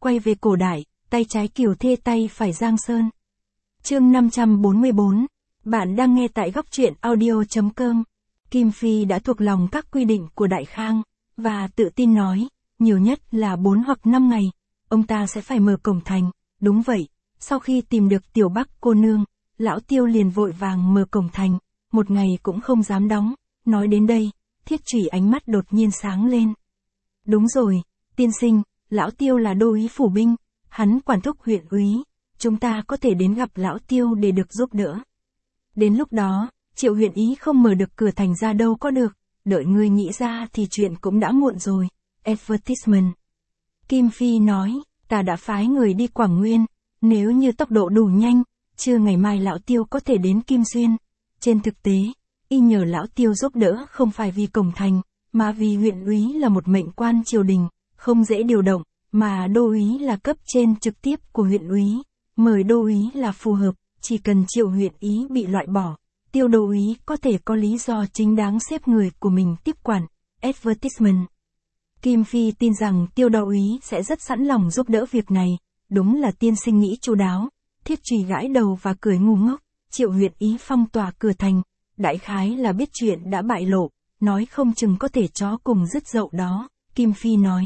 quay về cổ đại, tay trái Kiều Thê tay phải Giang Sơn. Chương 544, bạn đang nghe tại góc truyện audio.com. Kim Phi đã thuộc lòng các quy định của Đại Khang, và tự tin nói, nhiều nhất là 4 hoặc 5 ngày, ông ta sẽ phải mở cổng thành. Đúng vậy, sau khi tìm được Tiểu Bắc cô nương, lão Tiêu liền vội vàng mở cổng thành, một ngày cũng không dám đóng. Nói đến đây, Thiết Chủy ánh mắt đột nhiên sáng lên. Đúng rồi, tiên sinh, lão Tiêu là đô úy phủ binh, hắn quản thúc huyện úy, chúng ta có thể đến gặp lão Tiêu để được giúp đỡ. Đến lúc đó, Triệu huyện ý không mở được cửa thành ra đâu có được, đợi ngươi nghĩ ra thì chuyện cũng đã muộn rồi. Advertisement. Kim Phi nói, ta đã phái người đi Quảng Nguyên, nếu như tốc độ đủ nhanh, trưa ngày mai lão Tiêu có thể đến Kim Xuyên. Trên thực tế, y nhờ lão Tiêu giúp đỡ không phải vì cổng thành, mà vì huyện úy là một mệnh quan triều đình, không dễ điều động, mà đô úy là cấp trên trực tiếp của huyện úy, mời đô úy là phù hợp, chỉ cần Triệu huyện ý bị loại bỏ, Tiêu đô úy có thể có lý do chính đáng xếp người của mình tiếp quản. Advertisement. Kim Phi tin rằng Tiêu đô úy sẽ rất sẵn lòng giúp đỡ việc này, đúng là tiên sinh nghĩ chu đáo. Thiết Chủy gãi đầu và cười ngu ngốc. Triệu huyện ý phong tỏa cửa thành, đại khái là biết chuyện đã bại lộ, nói không chừng có thể chó cùng rứt dậu đó. Kim Phi nói,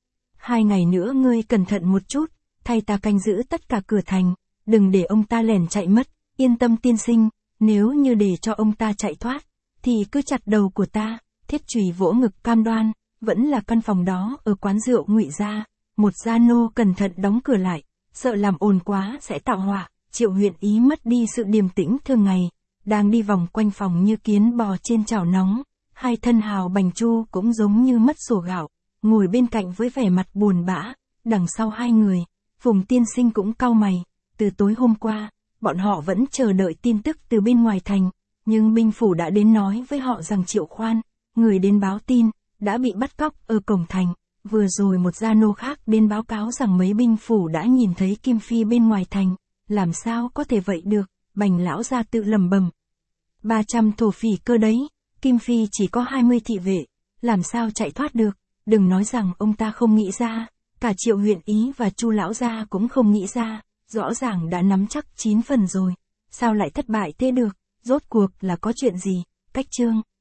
2 ngày nữa ngươi cẩn thận một chút, thay ta canh giữ tất cả cửa thành, đừng để ông ta lẻn chạy mất. Yên tâm tiên sinh, nếu như để cho ông ta chạy thoát, thì cứ chặt đầu của ta. Thiết Chủy vỗ ngực cam đoan, vẫn là căn phòng đó ở quán rượu Ngụy Gia, một gia nô cẩn thận đóng cửa lại, sợ làm ồn quá sẽ tạo họa. Triệu huyện ý mất đi sự điềm tĩnh thường ngày, đang đi vòng quanh phòng như kiến bò trên chảo nóng, hai thân Hào Bành Chu cũng giống như mất sổ gạo, ngồi bên cạnh với vẻ mặt buồn bã. Đằng sau hai người, Phùng tiên sinh cũng cau mày, từ tối hôm qua, bọn họ vẫn chờ đợi tin tức từ bên ngoài thành, nhưng binh phủ đã đến nói với họ rằng Triệu Khoan, người đến báo tin, đã bị bắt cóc ở cổng thành. Vừa rồi một gia nô khác đến báo cáo rằng mấy binh phủ đã nhìn thấy Kim Phi bên ngoài thành. Làm sao có thể vậy được, Bành lão gia tự lẩm bẩm. 300 thổ phỉ cơ đấy, Kim Phi chỉ có 20 thị vệ, làm sao chạy thoát được, đừng nói rằng ông ta không nghĩ ra, cả Triệu huyện ý và Chu lão gia cũng không nghĩ ra, rõ ràng đã nắm chắc 9 phần rồi, sao lại thất bại thế được, rốt cuộc là có chuyện gì. Cách chương